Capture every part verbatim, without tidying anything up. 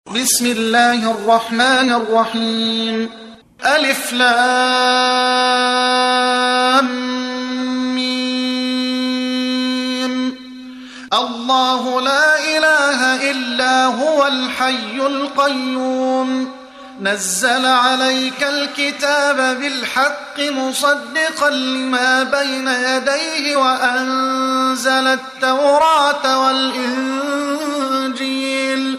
بسم الله الرحمن الرحيم. ألف لام ميم. الله لا إله إلا هو الحي القيوم نزل عليك الكتاب بالحق مصدقا لما بين يديه وأنزل التوراة والإنجيل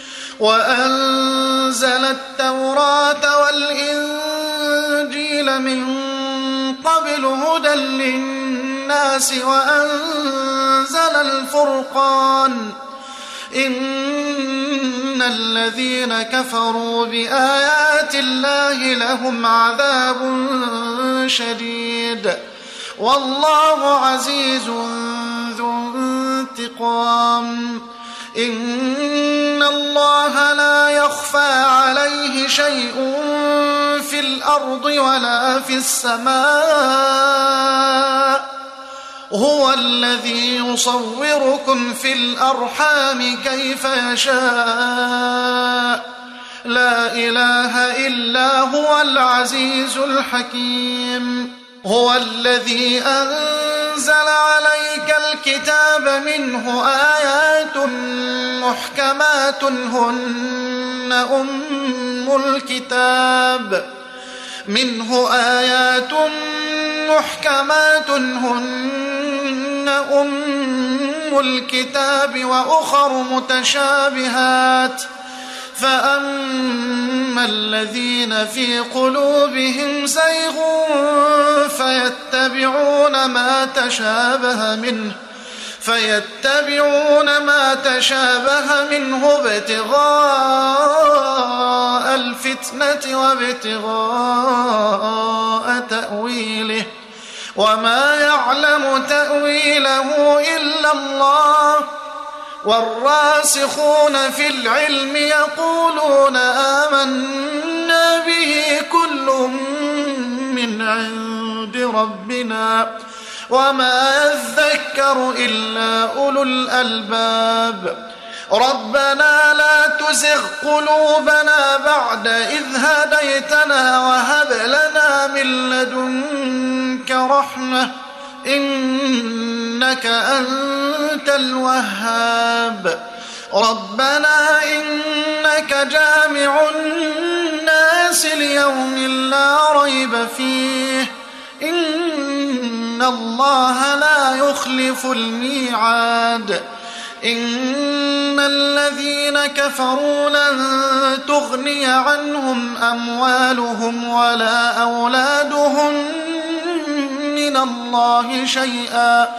وأنزل التوراة والإنجيل من قبل هدى للناس وأنزل الفرقان إن الذين كفروا بآيات الله لهم عذاب شديد والله عزيز ذو انتقام. إن الله لا يخفى عليه شيء في الأرض ولا في السماء هو الذي يصوركم في الأرحام كيف يشاء لا إله إلا هو العزيز الحكيم. هو الذي أنزل عليك الكتاب منه آيات محكمات هن أم الكتاب منه آيات محكمات هن أم الكتاب وأخر متشابهات فأما الذين في قلوبهم زيغ فيتبعون ما تشابه منه فيتبعون ما تشابه منه ابتغاء الفتنة وابتغاء تأويله وما يعلم تأويله إلا الله والراسخون في العلم يقولون آمنا به كل من عند ربنا وما يذكر إلا أولو الألباب. ربنا لا تزغ قلوبنا بعد إذ هديتنا وهب لنا من لدنك رحمة إنك أنت الوهاب. ربنا إنك جامع الناس ليوم لا ريب فيه إن الله لا يخلف الميعاد. إن الذين كفروا لن تغني عنهم أموالهم ولا أولادهم من الله شيئا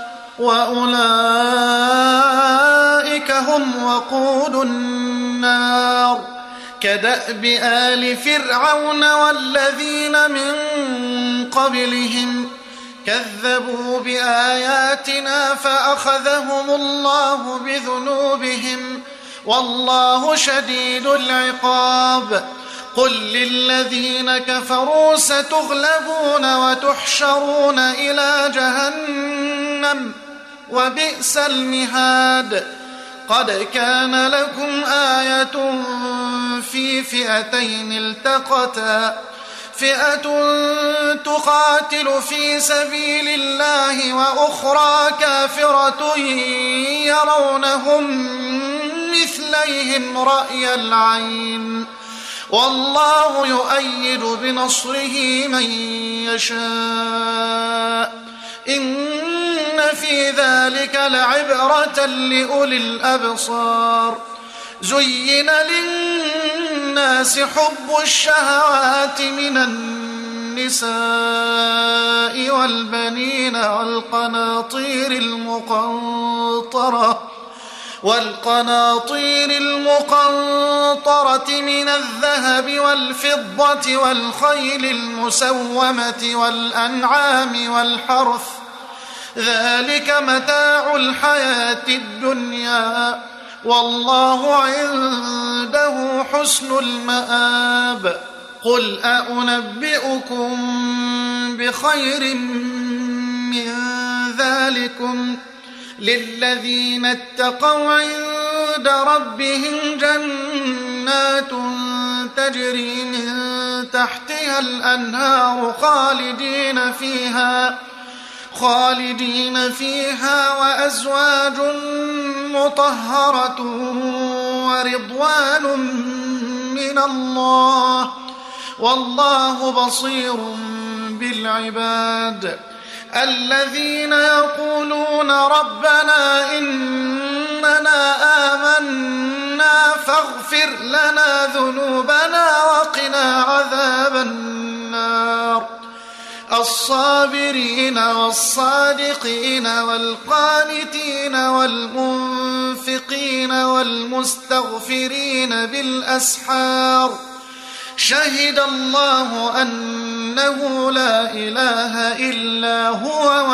وأولئك هم وقود النار كدأب آل فرعون والذين من قبلهم كذبوا بآياتنا فأخذهم الله بذنوبهم والله شديد العقاب. قل للذين كفروا ستغلبون وتحشرون إلى جهنم وبئس المهاد. قد كان لكم آية في فئتين التقتا فئة تقاتل في سبيل الله وأخرى كافرة يرونهم مثليهم رأي العين والله يؤيد بنصره من يشاء إن في ذلك لعبرة لأولي الأبصار. زين للناس حب الشهوات من النساء والبنين والقناطير المقنطرة والقناطير المقنطرة من الذهب والفضة والخيل المسومة والأنعام والحرث ذلك متاع الحياة الدنيا والله عنده حسن المآب. قل أنبئكم بخير من ذلكم للذين اتقوا عند ربهم جنات تجري من تحتها الأنهار خالدين فيها خالدين فيها وأزواج مطهرة ورضوان من الله والله بصير بالعباد. الذين يقولون ربنا إننا آمنا فاغفر لنا ذنوبنا وقنا عذاب النار. الصابرين والصادقين والقانتين والمنفقين والمستغفرين بالأسحار شهد الله أنه لا إله إلا هو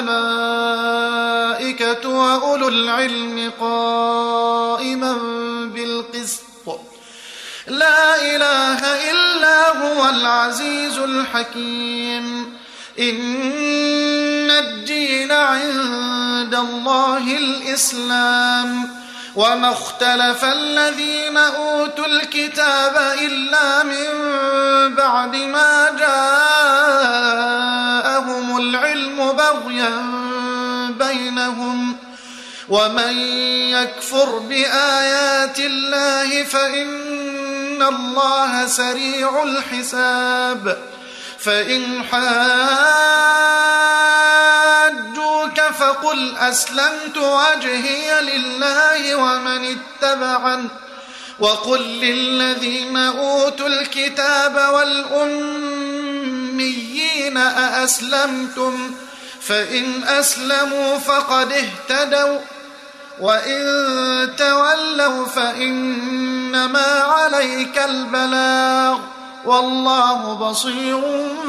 والملائكة وأولو العلم قائما بالقسط لا إله إلا هو العزيز الحكيم. إن الدين عند الله الإسلام وما اختلف الذين أوتوا الكتاب إلا من بعد ما جاءهم العلم بغيا بينهم ومن يكفر بآيات الله فإن الله سريع الحساب. فإن حاجوك فقل أسلمت وجهي لله ومن اتبعني وقل للذين أوتوا الكتاب والأميين أأسلمتم فإن أسلموا فقد اهتدوا وإن تولوا فإنما عليك البلاغ والله بصير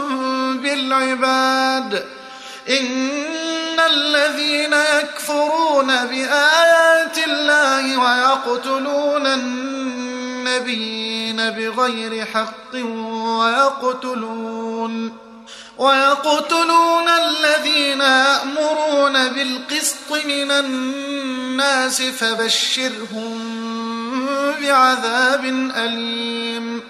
بالعباد. إن الذين يكفرون بآيات الله ويقتلون النبيين بغير حق ويقتلون ويقتلون الذين يأمرون بالقسط من الناس فبشرهم بعذاب أليم.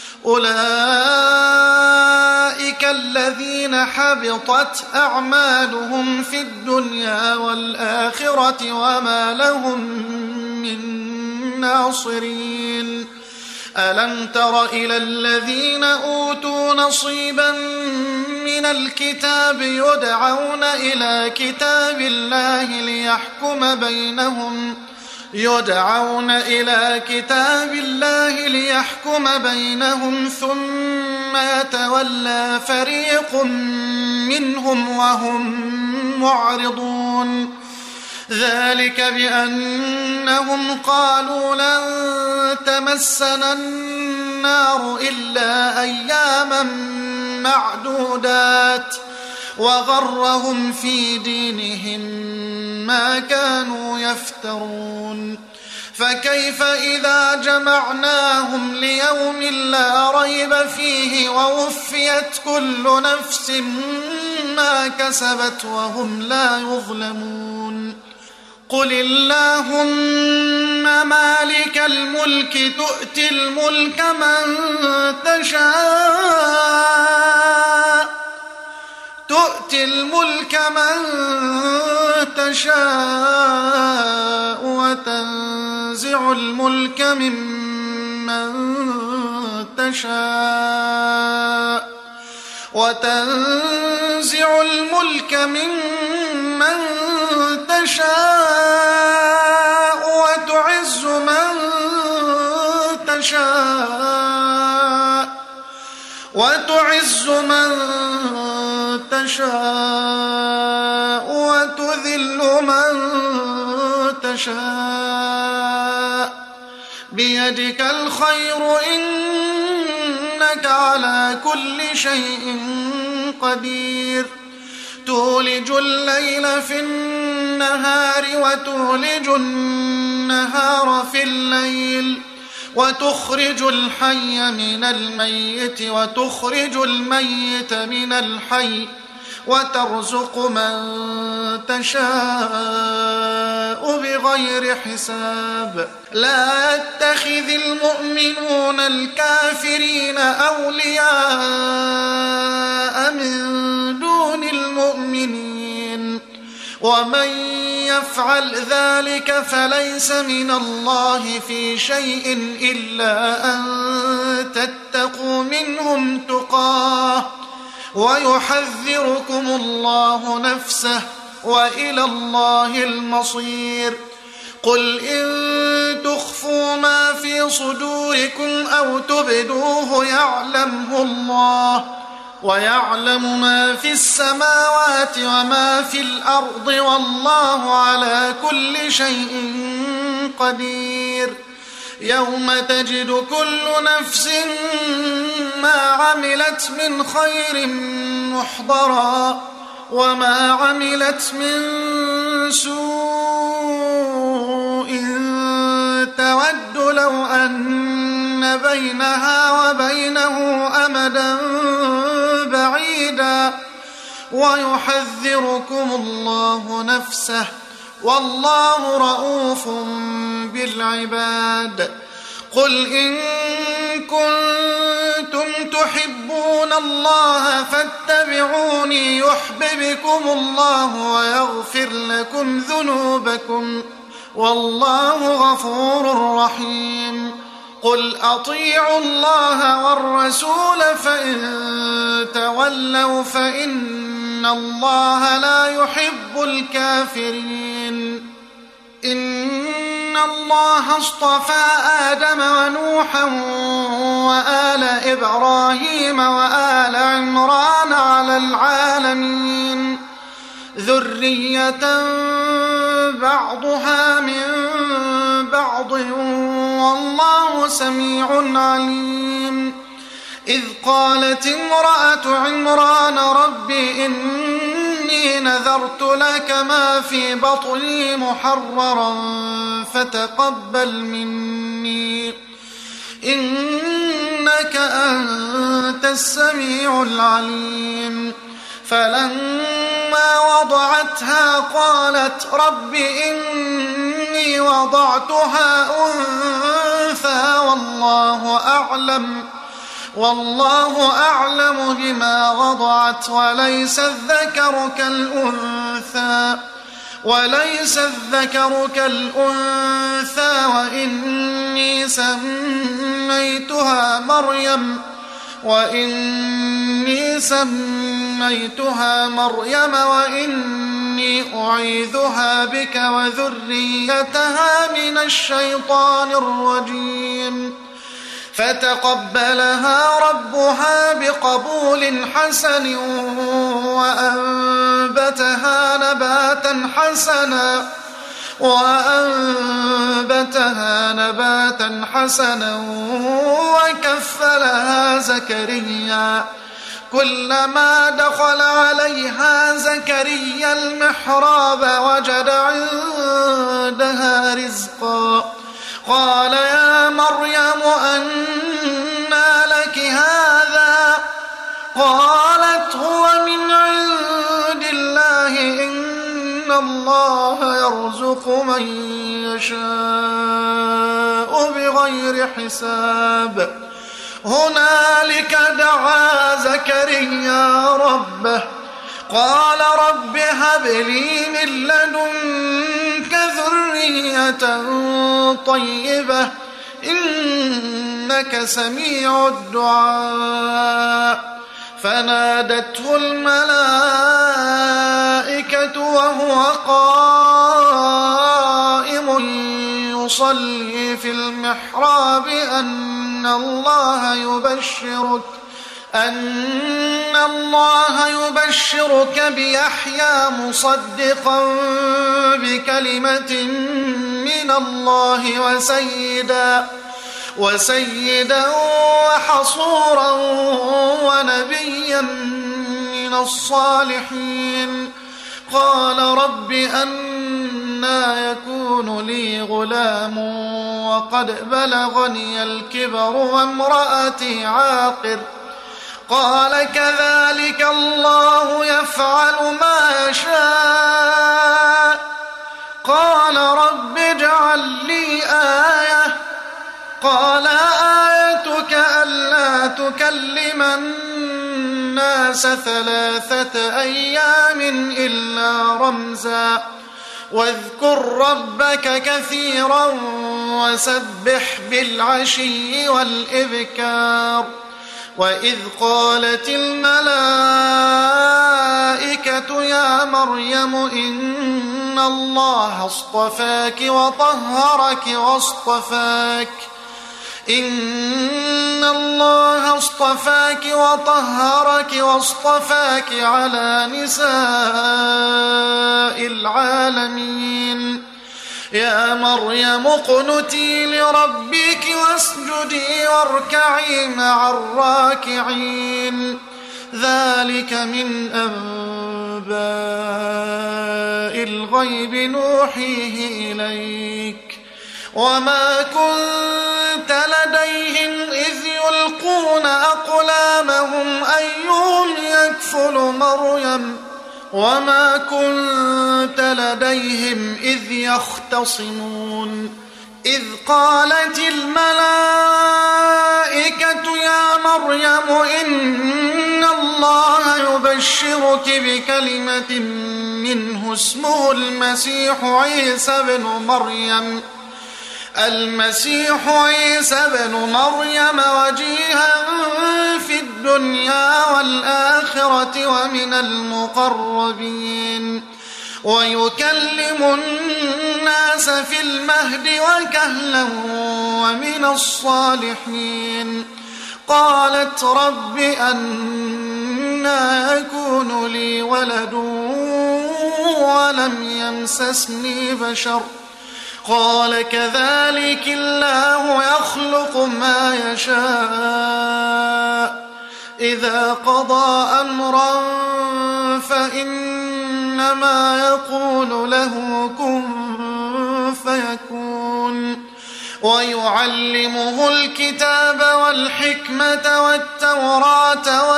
أولئك الذين حبطت أعمالهم في الدنيا والآخرة وما لهم من ناصرين. ألم تر إلى الذين أوتوا نصيبا من الكتاب يدعون إلى كتاب الله ليحكم بينهم يدعون إلى كتاب الله ليحكم بينهم ثم يتولى فريق منهم وهم معرضون. ذلك بأنهم قالوا لن تمسنا النار إلا أياما معدودات وغرهم في دينهم ما كانوا يفترون. فكيف إذا جمعناهم ليوم لا ريب فيه ووفيت كل نفس ما كسبت وهم لا يظلمون. قل اللهم مالك الملك تؤتي الملك من تشاء تؤتي الملك من تشاء وتنزع الملك ممن تشاء وتنزع الملك ممن تشاء وتعز من تشاء وتعز من تشاء وتذل من تشاء بيدك الخير إنك على كل شيء قدير. تولج الليل في النهار وتولج النهار في الليل وتخرج الحي من الميت وتخرج الميت من الحي وترزق من تشاء بغير حساب. لا يتخذ المؤمنون الكافرين أولياء من دون المؤمنين، ومن يفعل ذلك فليس من الله في شيء إلا أن تتقوا منهم تقاه، ويحذركم الله نفسه، وإلى الله المصير. قل إن تخفوا ما في صدوركم أو تبدوه يعلمه الله، ويعلم ما في السماوات وما في الأرض، والله على كل شيء قدير. يوم تجد كل نفس ما عملت من خير محضرا، وما عملت من سوء تود لو أن بينها وبينه أمدا بعيدا، ويحذركم الله نفسه، والله رؤوف بالعباد. قل إن كنتم تحبون الله فاتبعوني يحببكم الله ويغفر لكم ذنوبكم، والله غفور رحيم. قل أطيعوا الله والرسول فإن تولوا فإن الله لا يحب الكافرين. إن الله اصطفى آدم ونوحا وآل إبراهيم وآل عمران على العالمين ذرية بعضها من بعض، والله سميع عليم. إذ قالت امرأة عمران رب إني نذرت لك ما في بطني محررا فتقبل مني إنك أنت السميع العليم. فلما وضعتها قالت رب إني وضعتها أنثى والله أعلم والله أعلم بما وضعت وليس الذكر كالأنثى وليس الذكر كالأنثى وإني سميتها مريم وإني سميتها مريم وإني أعيذها بك وذريتها من الشيطان الرجيم. فتقبلها ربها بقبول حسن وأنبتها نباتا حسنا وأنبتها نباتا حسنا وكفلها زكريا. كلما دخل عليها زكريا المحراب وجد عندها رزقا قال يا مريم أنى لك هذا قالت هو من عند الله إن الله يرزق من يشاء بغير حساب. هنالك دعا زكريا ربه قال رب هب لي من لدنك ذرية طيبة إنك سميع الدعاء. فنادته الملائكة وهو قائم يصلي في المحراب أن الله يبشرك أن الله يبشرك بيحيى مصدقا بكلمة من الله وسيدا وسيدا وحصورا ونبيا من الصالحين. قال رب أنى يكون لي غلام وقد بلغني الكبر وامرأتي عاقر قال كذلك الله يفعل ما يشاء قال رب اجعل لي آية قال آيتك ألا تكلم الناس ثلاثة أيام إلا رمزا واذكر ربك كثيرا وسبح بالعشي والإبكار وإذ قالت الملائكة يا مريم إن الله اصطفاك وطهرك واصطفاك إن الله اصطفاك وطهرك واصطفاك على نساء العالمين يا مريم اقنتي لربك واسجدي واركعي مع الراكعين ذلك من أنباء الغيب نوحيه إليك وما كنت لديهم إذ يلقون أقلامهم أيهم يكفل مريم وما كنت لديهم إذ يختصمون إذ قالت الملائكة يا مريم إن الله يبشرك بكلمة منه اسمه المسيح عيسى بن مريم المسيح عيسى بن مريم وجيها في الدنيا والآخرة ومن المقربين ويكلم الناس في المهد وكهلا ومن الصالحين قالت رب أنى يكون لي ولد ولم يمسسني بشر قال كذلك الله يخلق ما يشاء إذا قضى أمرا فإنما يقول له كن فيكون ويعلمه الكتاب والحكمة والتوراة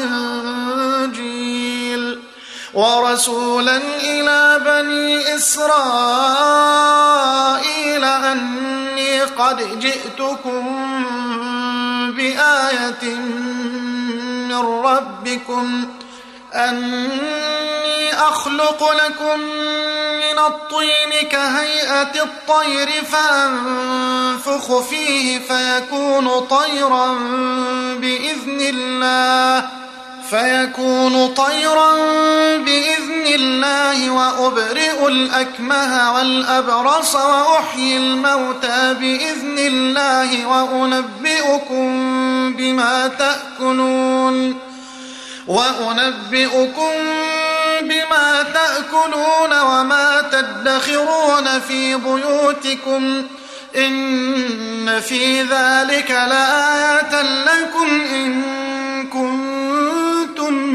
والإنجيل ورسولا إلى بني إسرائيل أني قد جئتكم بآية من ربكم أني أخلق لكم من الطين كهيئة الطير فأنفخ فيه فيكون طيرا بإذن الله فيكون طيرا بإذن الله وأبرئ الأكمه والأبرص وأحيي الموتى بإذن الله وأنبئكم بما تأكلون وأنبئكم بما تأكلون وما تدخرون في بيوتكم إن في ذلك لآية لكم إن كنتم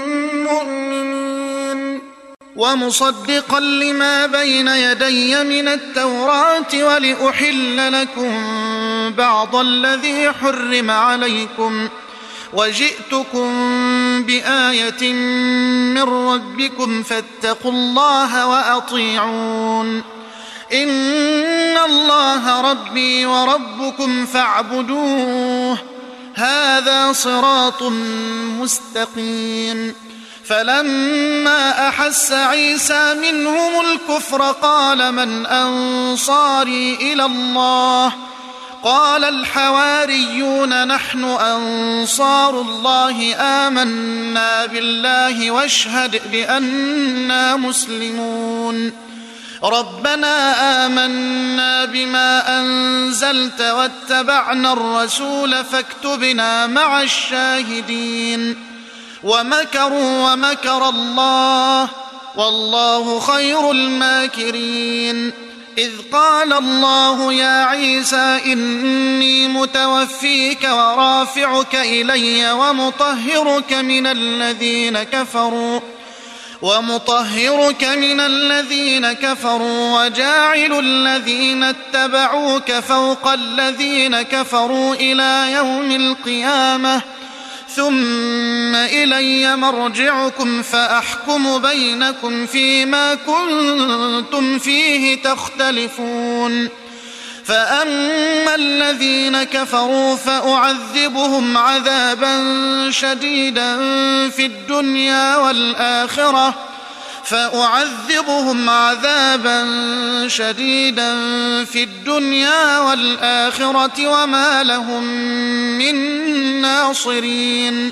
مؤمنين ومصدقا لما بين يدي من التوراة ولأحل لكم بعض الذي حرم عليكم وجئتكم بآية من ربكم فاتقوا الله وأطيعون إن الله ربي وربكم فاعبدوه هذا صراط مستقيم فلما أحس عيسى منهم الكفر قال من أنصاري إلى الله قال الحواريون نحن أنصار الله آمنا بالله واشهد بأننا مسلمون ربنا آمنا بما أنزلت واتبعنا الرسول فاكتبنا مع الشاهدين ومكروا ومكر الله والله خير الماكرين إذ قال الله يا عيسى إني متوفيك ورافعك إلي ومطهرك من الذين كفروا ومطهرك من الذين كفروا وجاعل الذين اتبعوك فوق الذين كفروا إلى يوم القيامة ثم إلي مرجعكم فأحكم بينكم فيما كنتم فيه تختلفون فأما الذين كفروا فأعذبهم عذابا شديدا في الدنيا والآخرة فأعذبهم عذابا شديدا في الدنيا والآخرة وما لهم من ناصرين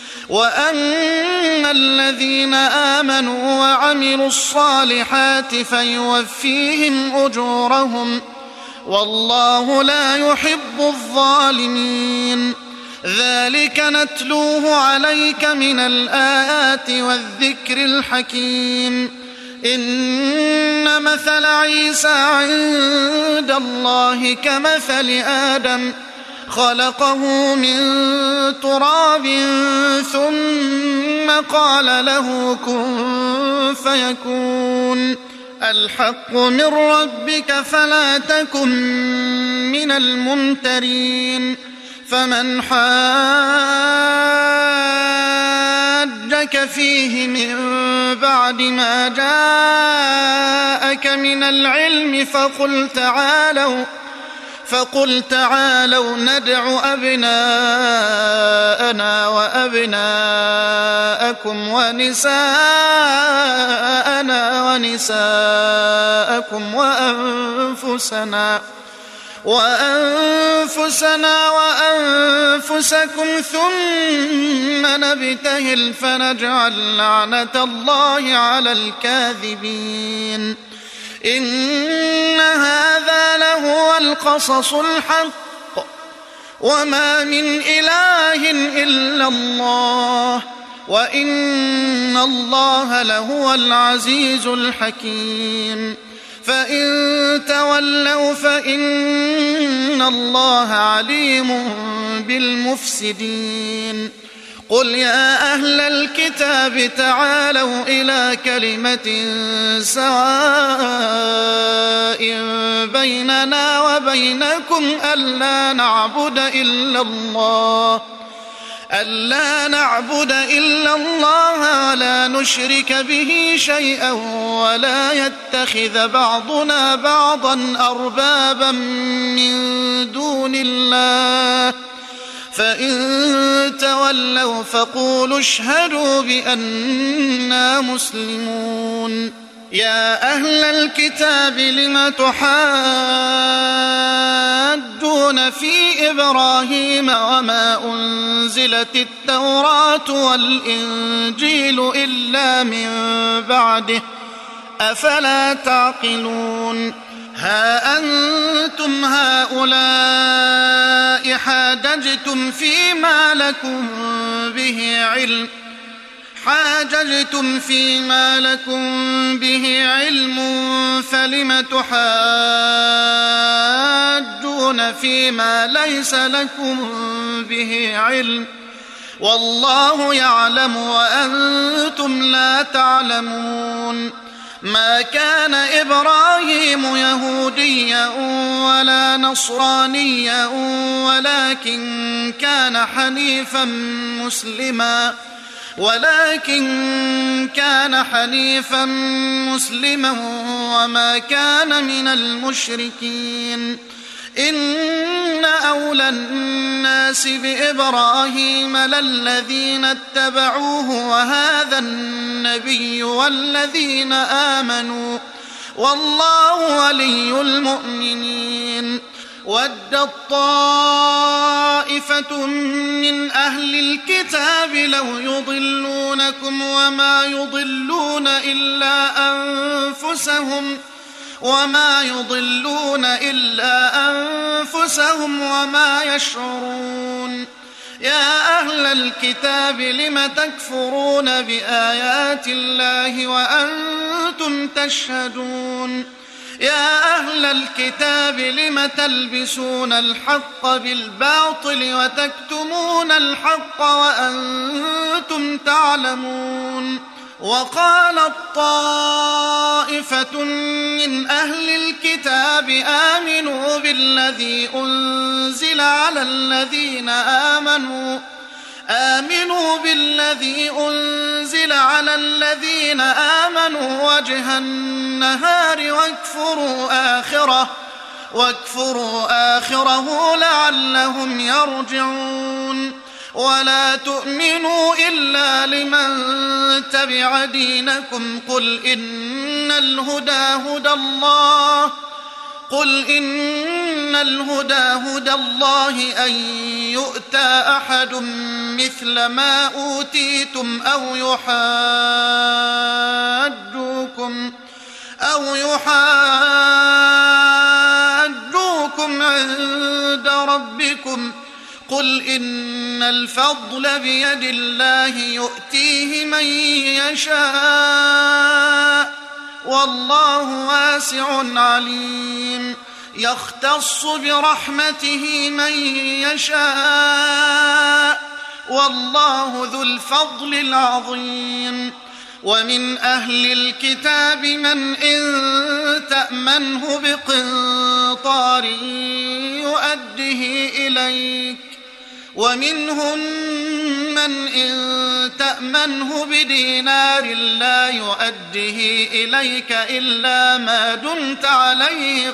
وأما الذين آمنوا وعملوا الصالحات فيوفيهم أجورهم والله لا يحب الظالمين ذلك نتلوه عليك من الآيات والذكر الحكيم إن مثل عيسى عند الله كمثل آدم خلقه من تراب ثم قال له كن فيكون الحق من ربك فلا تكن من الممترين فمن حاجك فيه من بعد ما جاءك من العلم فقل تعالوا فقل تعالوا ندع أبناءنا وأبناءكم ونساءنا ونساءكم وأنفسنا وأنفسنا وأنفسكم ثم نبتهل فنجعل لعنة الله على الكاذبين إن هذا لهو القصص الحق وما من إله إلا الله وإن الله لهو العزيز الحكيم فإن تولوا فإن الله عليم بالمفسدين قل يا أهل الكتاب تعالوا إلى كلمة سواء بيننا وبينكم ألا نعبد إلا الله ألا نعبد إلا الله ولا نشرك به شيئا ولا يتخذ بعضنا بعضا أربابا من دون الله فإن تولوا فقولوا اشهدوا بأننا مسلمون يا أهل الكتاب لم تحاجون في إبراهيم وما أنزلت التوراة والإنجيل إلا من بعده أفلا تعقلون ها أنتم هؤلاء حاججتم فيما لكم به علم حاججتم فيما لكم به علم فلم تحاجون فيما ليس لكم به علم والله يعلم وأنتم لا تعلمون ما كان إبراهيم يهوديا ولا نصرانيا ولكن كان حنيفا مسلما ولكن كان حنيفا مسلما وما كان من المشركين إن أولى الناس بإبراهيم للذين اتبعوه وهذا النبي والذين آمنوا والله ولي المؤمنين ودت طائفة من أهل الكتاب لو يضلونكم وما يضلون إلا أنفسهم وما يضلون إلا أنفسهم وما يشعرون يا أهل الكتاب لم تكفرون بآيات الله وأنتم تشهدون يا أهل الكتاب لم تلبسون الحق بالباطل وتكتمون الحق وأنتم تعلمون وقالت طائفة من أهل الكتاب آمنوا بالذي أنزل على الذين آمنوا آمنوا بالذي أنزل على الذين آمنوا وجه النهار واكفروا آخره واكفروا آخره لعلهم يرجعون ولا تؤمنوا إلا لمن تبع دينكم قل إن الهدى هدى الله قل إن الهدى هدى الله أن يؤتى أحد مثل ما أوتيتم أو يحاجوكم أو يحاجوكم عند ربكم قل إن الفضل بيد الله يؤتيه من يشاء والله واسع عليم يختص برحمته من يشاء والله ذو الفضل العظيم ومن أهل الكتاب من إن تأمنه بقنطار يؤده إليك ومنهم من إن تأمنه بدينار لا يؤده إليك إلا ما دمت عليه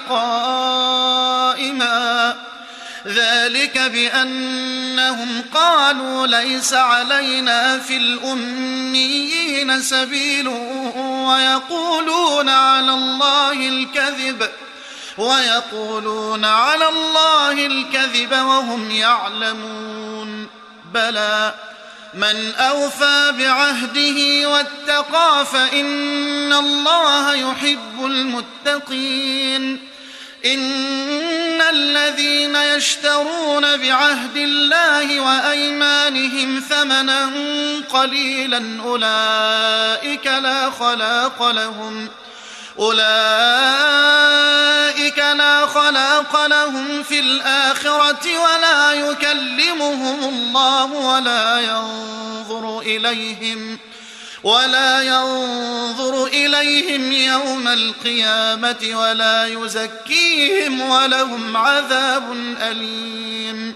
قائما ذلك بأنهم قالوا ليس علينا في الأميين سبيل ويقولون على الله الكذب ويقولون على الله الكذب وهم يعلمون بلى من أوفى بعهده واتقى فإن الله يحب المتقين إن الذين يشترون بعهد الله وأيمانهم ثمنا قليلا أولئك لا خلاق لهم أولئك لا خلاق لهم في الآخرة ولا يكلمهم الله ولا ينظر إليهم ولا ينظر إليهم يوم القيامة ولا يزكيهم ولهم عذاب أليم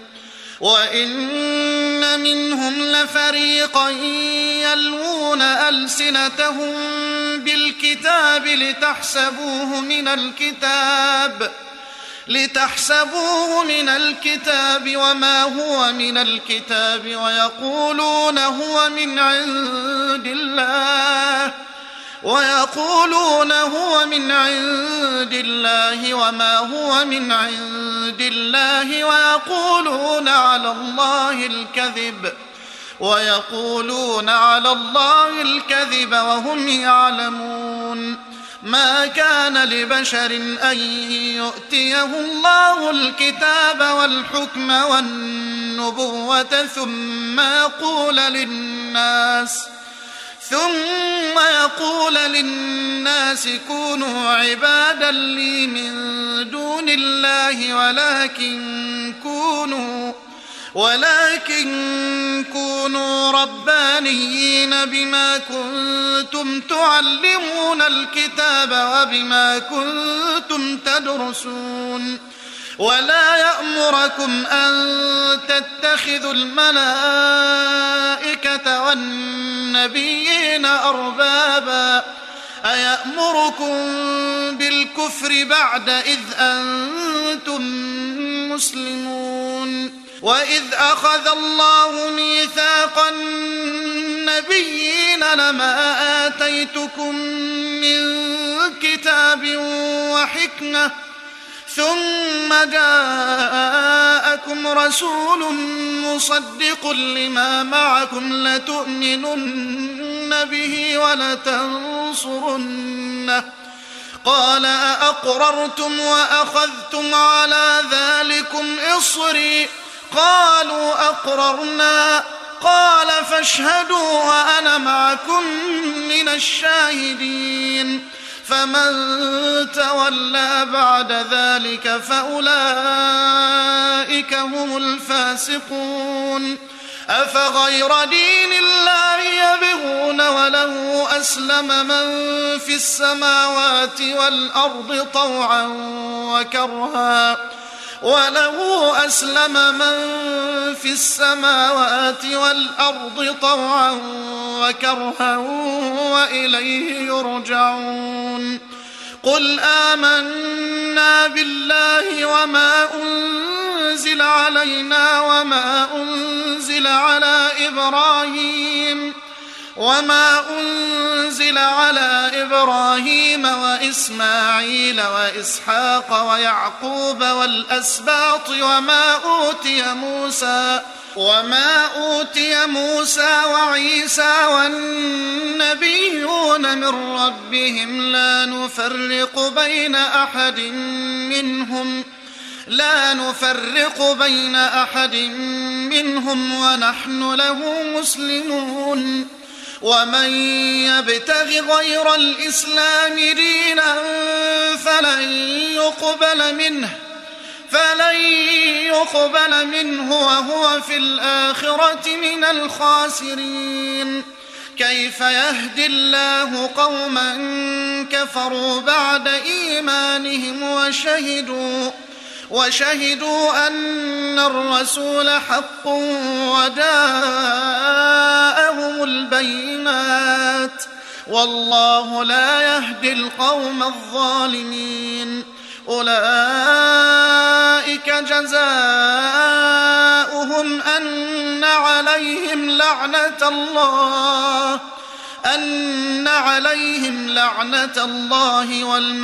وإن منهم لفريقا يلوون ألسنتهم بالكتاب لتحسبوه من الكتاب لتحسبوه من الكتاب وما هو من الكتاب ويقولون هو من عند الله ويقولون هو من عند الله وما هو من عند الله ويقولون على الله الكذب ويقولون على الله الكذب وهم يعلمون ما كان لبشر أن يؤتيه الله الكتاب والحكم والنبوة ثم يقول للناس ثم يقول للناس كونوا عبادا لي من دون الله ولكن كونوا ولكن كونوا ربانيين بما كنتم تعلمون الكتاب وبما كنتم تدرسون ولا يأمركم أن تتخذوا الملائكة والنبيين أربابا أيأمركم بالكفر بعد إذ أنتم مسلمون وإذ أخذ الله ميثاق النبيين لما آتيتكم من كتاب وحكمة ثم جاءكم رسول مصدق لما معكم لتؤمنن به ولتنصرنه قال أأقررتم وأخذتم على ذلكم إصري قالوا أقررنا قال فاشهدوا وأنا معكم من الشاهدين فمن تولى بعد ذلك فأولئك هم الفاسقون أفغير دين الله يبغون وله أسلم من في السماوات والأرض طوعا وكرها وله أسلم من في السماوات والأرض طوعا وكرها وإليه يرجعون قل آمنا بالله وما أنزل علينا وما أنزل على إبراهيم وما أنزل على إبراهيم وإسماعيل وإسحاق ويعقوب والأسباط وما أوتي موسى وما أوتي موسى وعيسى والنبيون من ربهم لا نفرق بين أحد منهم لا نفرق بين أحد منهم ونحن له مسلمون ومن يبتغ غير الإسلام دينا فلن يقبل منه فلن يقبل منه وهو في الآخرة من الخاسرين كيف يهدي الله قوما كفروا بعد إيمانهم وشهدوا وشهدوا أن الرسول حق وجاءهم البينات والله لا يهدي القوم الظالمين أولئك جزاؤهم أن عليهم لعنة الله أن عليهم لعنة الله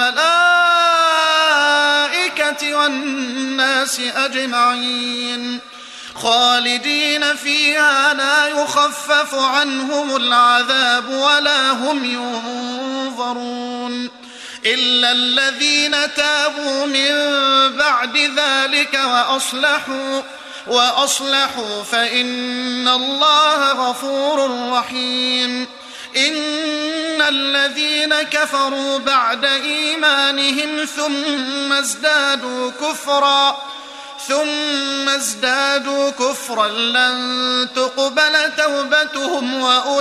والملائكة والناس أجمعين خالدين فيها لا يخفف عنهم العذاب ولا هم ينظرون إلا الذين تابوا من بعد ذلك وأصلحوا وأصلحوا فإن الله غفور رحيم إن الذين كفروا بعد إيمانهم ثم ازدادوا كفرا ثم ازدادوا كفرا لن تقبل توبتهم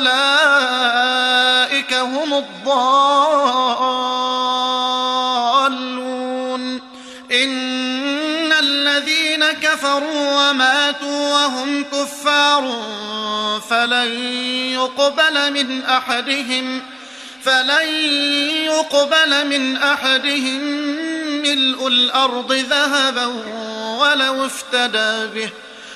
وأولئك هم الضالون إن الذين كفروا وماتوا وهم كفار فلن يقبل من أحدهم فلن يقبل من أحدهم ملء الأرض ذهبا ولو افتدى به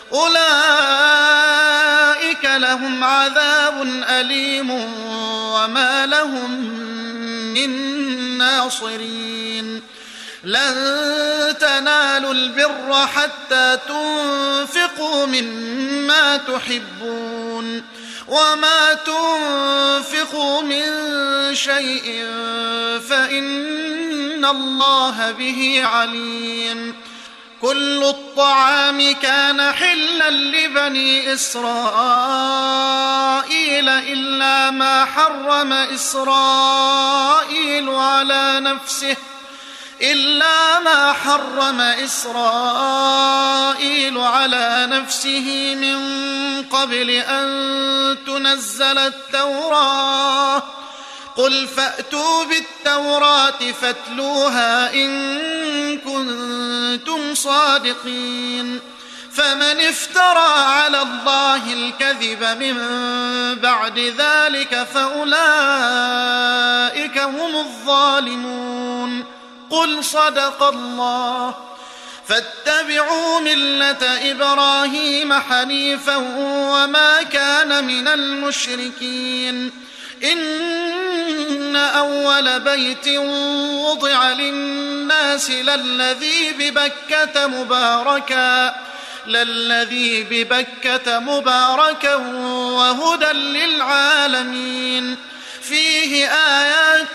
أولئك لهم عذاب أليم وما لهم من ناصرين لن تنالوا البر حتى تنفقوا مما تحبون وما تنفقوا من شيء فإن الله به عليم كل الطعام كان حلا لبني إسرائيل إلا ما حرم إسرائيل على نفسه إلا ما حرم إسرائيل على نفسه من قبل أن تنزل التوراة قل فأتوا بالتوراة فاتلوها إن كنتم صادقين فمن افترى على الله الكذب من بعد ذلك فأولئك هم الظالمون قل صدق الله فاتبعوا ملة إبراهيم حنيفا وما كان من المشركين إن أول بيت وضع للناس للذي ببكة مباركا للذي ببكة مباركا وهدى للعالمين فيه آيات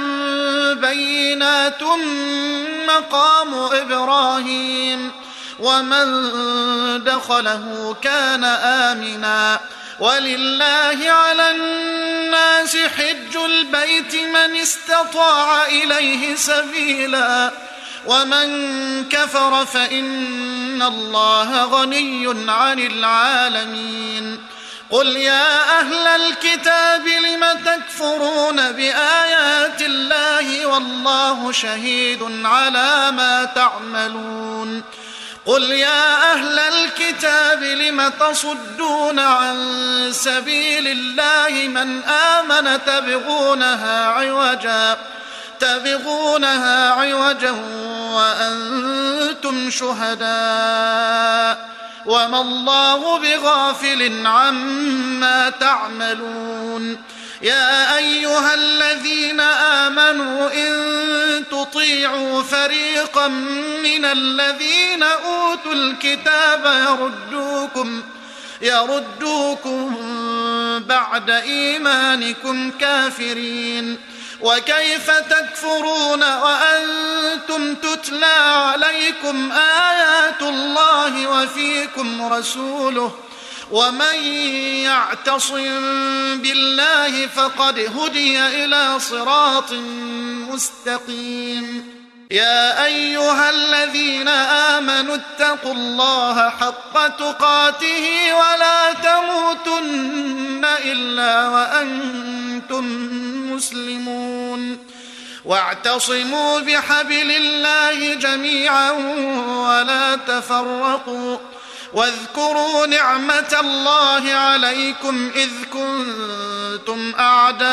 بينات مقام إبراهيم ومن دخله كان آمنا ولله على الناس حج البيت من استطاع إليه سبيلا ومن كفر فإن الله غني عن العالمين قل يا أهل الكتاب لم تكفرون بآيات الله والله شهيد على ما تعملون قل يا أهل الكتاب لم تصدون عن سبيل الله من آمن تبغونها عوجا تبغونها عوجا وأنتم شهداء وما الله بغافل عما تعملون يا أيها الذين آمنوا إن تطيعوا فريقا من الذين أوتوا الكتاب يردوكم يردوكم بعد إيمانكم كافرين وكيف تكفرون وأنتم تتلى عليكم آيات الله وفيكم رسوله ومن يعتصم بالله فقد هدي إلى صراط مستقيم يا أيها الذين آمنوا اتقوا الله حق تقاته ولا تموتن إلا وأنتم مسلمون واعتصموا بحبل الله جميعا ولا تفرقوا واذكروا نعمة الله عليكم إذ كنتم أعداء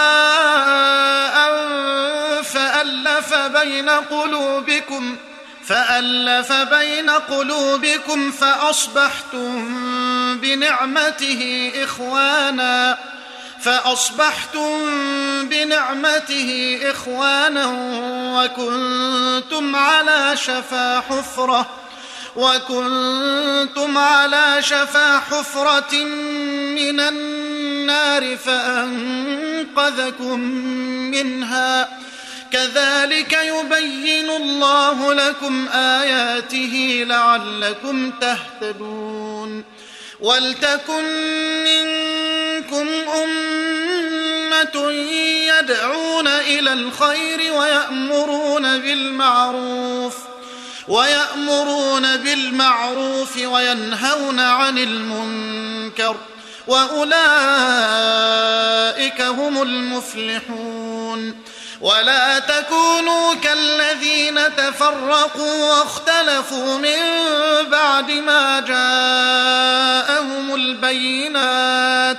فألف بين قلوبكم فألف بين قلوبكم فأصبحتم بنعمته إخوانا فأصبحتم بنعمته إخوانا وكنتم على شفا حفرة وكنتم على شفا حفرة من النار فأنقذكم منها كذلك يبين الله لكم آياته لعلكم تهتدون ولتكن منكم أمة يدعون إلى الخير ويأمرون بالمعروف ويأمرون بالمعروف وينهون عن المنكر وأولئك هم المفلحون ولا تكونوا كالذين تفرقوا واختلفوا من بعد ما جاءهم البينات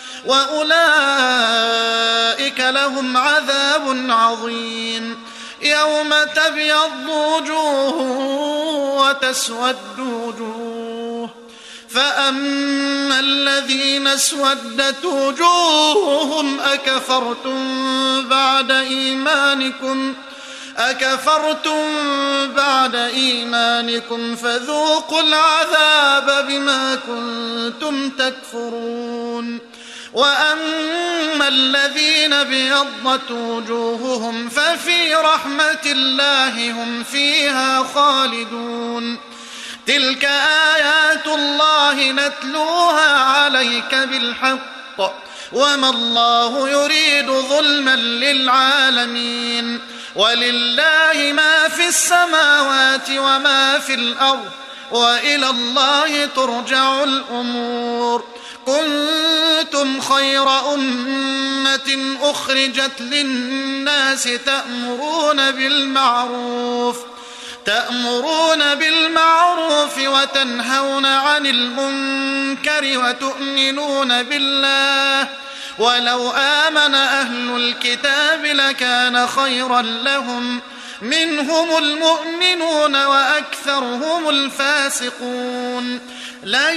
وأولئك لهم عذاب عظيم يوم تبيض وجوه وتسود وجوه فأما الذين اسودت وجوههم أكفرتم بعد إيمانكم أكفرتم بعد إيمانكم فذوقوا العذاب بما كنتم تكفرون وأما الذين بيضت وجوههم ففي رحمة الله هم فيها خالدون تلك آيات الله نتلوها عليك بالحق وما الله يريد ظلما للعالمين ولله ما في السماوات وما في الأرض وإلى الله ترجع الأمور كنتم خير أمة أخرجت للناس تأمرون بالمعروف تأمرون بالمعروف وتنهون عن المنكر وتؤمنون بالله ولو آمن أهل الكتاب لكان خيرا لهم منهم المؤمنون وأكثرهم الفاسقون لن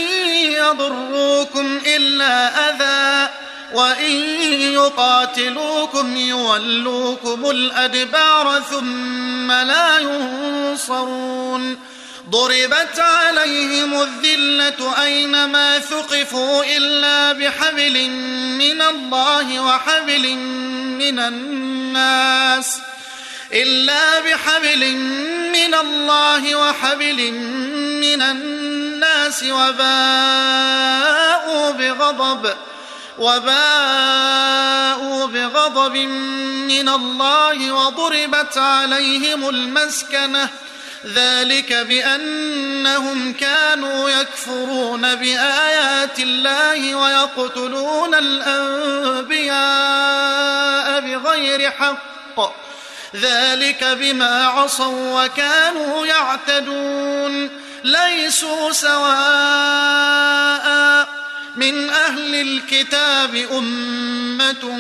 يضروكم إلا أذى وإن يقاتلوكم يولوكم الأدبار ثم لا ينصرون ضربت عليهم الذلة أينما ثقفوا إلا بحبل من الله وحبل من الناس إلا بحبل من الله وحبل من الناس وباءوا بغضب وباءوا بغضب من الله وضربت عليهم المسكنة ذلك بأنهم كانوا يكفرون بآيات الله ويقتلون الأنبياء بغير حق ذلك بما عصوا وكانوا يعتدون ليسوا سواء من أهل الكتاب أمة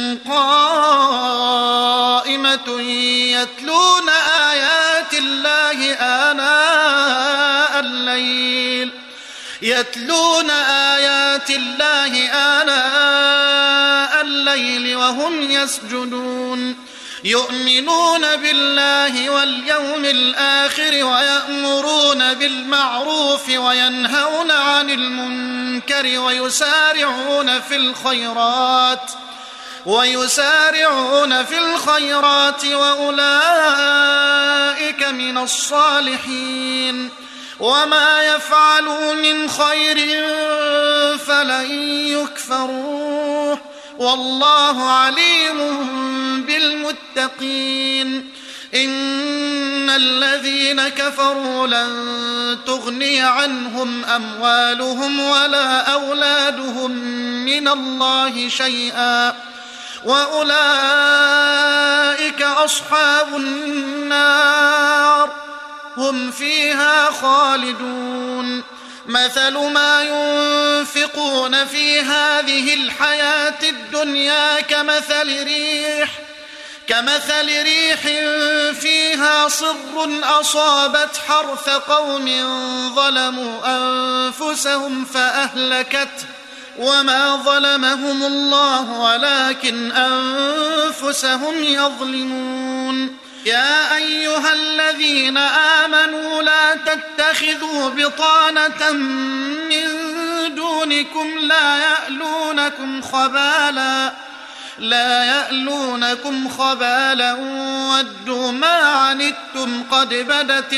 قائمة يتلون آيات الله آناء الليل يتلون آيات الله آناء الليل وهم يسجدون يؤمنون بالله واليوم الآخر ويأمرون بالمعروف وينهون عن المنكر ويسارعون في الخيرات ويسارعون في الخيرات وأولئك من الصالحين وما يفعلوا من خير فلن يكفروه والله عليم بالمتقين إن الذين كفروا لن تغني عنهم أموالهم ولا أولادهم من الله شيئا وأولئك أصحاب النار هم فيها خالدون مثل ما ينفقون في هذه الحياة الدنيا كمثل ريح كمثل ريح فيها صر أصابت حرث قوم ظلموا أنفسهم فأهلكته وما ظلمهم الله ولكن أنفسهم يظلمون يا أيها الذين آمنوا لا تتخذوا بطانة من دونكم لا يألونكم خبالا لا يألونكم خبالا ودوا ما عنتم قد بدت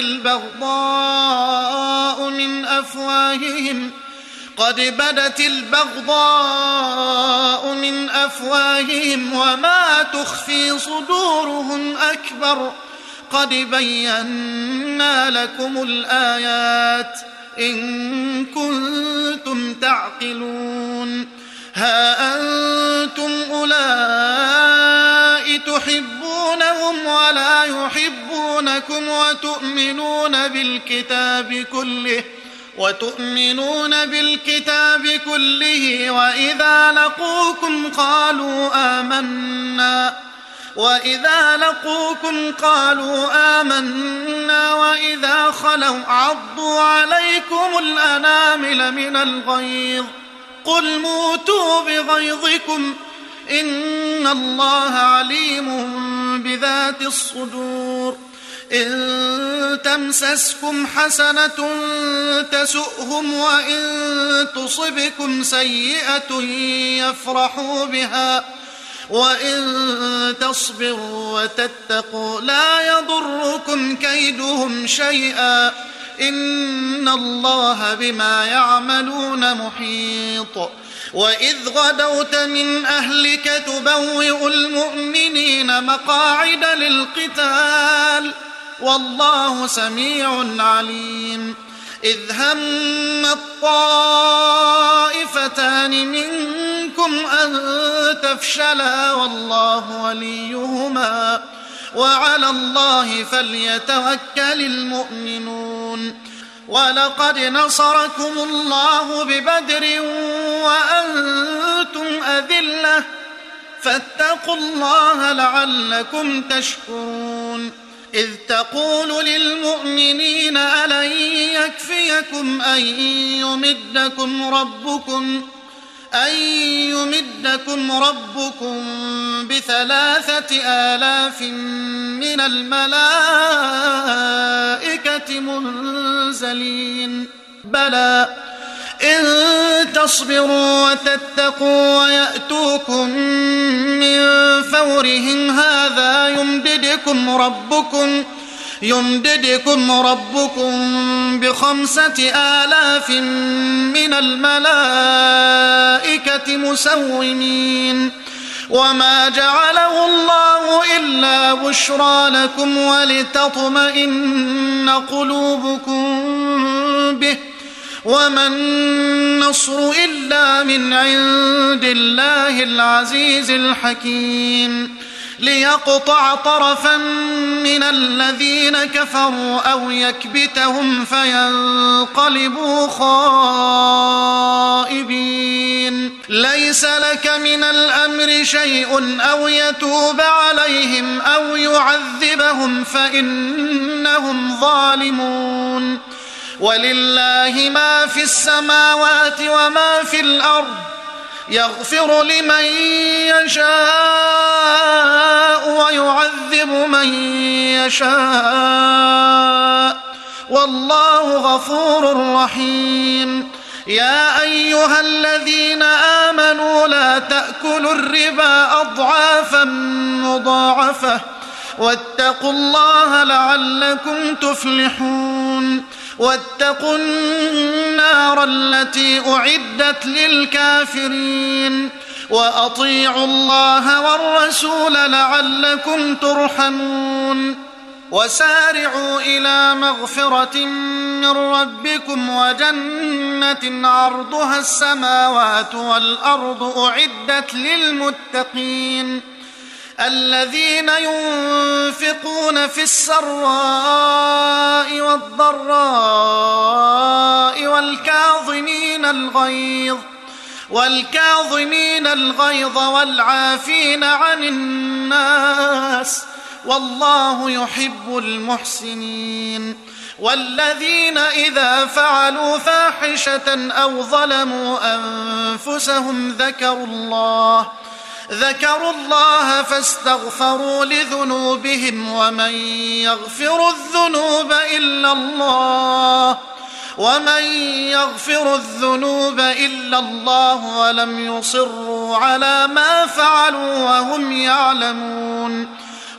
البغضاء من أفواههم قد بدت البغضاء من أفواههم وما تخفي صدورهم أكبر قد بينا لكم الآيات إن كنتم تعقلون ها أنتم أولئك تحبونهم ولا يحبونكم وتؤمنون بالكتاب كله وتؤمنون بالكتاب كله وإذا لقوكم قالوا آمنا وإذا لقوكم قالوا آمنا وإذا خلوا عضوا عليكم الأنامل من الغيظ قل موتوا بغيظكم إن الله عليم بذات الصدور إن تمسسكم حسنة تسؤهم وإن تصبكم سيئة يفرحوا بها وإن تصبروا وتتقوا لا يضركم كيدهم شيئا إن الله بما يعملون محيط وإذ غدوت من أهلك تبوئ المؤمنين مقاعد للقتال والله سميع عليم إذ هم الطائفتان منكم أن تفشلا والله وليهما وعلى الله فليتوكل المؤمنون ولقد نصركم الله ببدر وأنتم أذلة فاتقوا الله لعلكم تشكرون إذ تقول للمؤمنين ألن يكفيكم أن يمدكم ربكم أن يمدكم ربكم بثلاثة آلاف من الملائكة منزلين بلى إن تصبروا وتتقوا ويأتوكم من فورهم هذا يمددكم ربكم يمددكم ربكم بخمسة آلاف من الملائكة مسومين وما جعله الله إلا بشرى لكم ولتطمئن قلوبكم به وما النصر إلا من عند الله العزيز الحكيم ليقطع طرفا من الذين كفروا أو يكبتهم فينقلبوا خائبين. ليس لك من الأمر شيء أو يتوب عليهم أو يعذبهم فإنهم ظالمون. ولله ما في السماوات وما في الأرض، يغفر لمن يشاء ويعذب من يشاء، والله غفور رحيم. يا أيها الذين آمنوا لا تأكلوا الربا أضعافا مضاعفة واتقوا الله لعلكم تفلحون. واتقوا النار التي أعدت للكافرين، وأطيعوا الله والرسول لعلكم ترحمون. وسارعوا إلى مغفرة من ربكم وجنة عرضها السماوات والأرض أعدت للمتقين، الذين ينفقون في السراء والضراء والكاظمين الغيظ والكاظمين الغيظ والعافين عن الناس، والله يحب المحسنين. والذين إذا فعلوا فاحشة أو ظلموا أنفسهم ذكروا الله ذكروا الله فاستغفروا لذنوبهم ومن يغفر الذنوب إلا الله ومن يغفر الذنوب إلا الله ولم يصروا على ما فعلوا وهم يعلمون،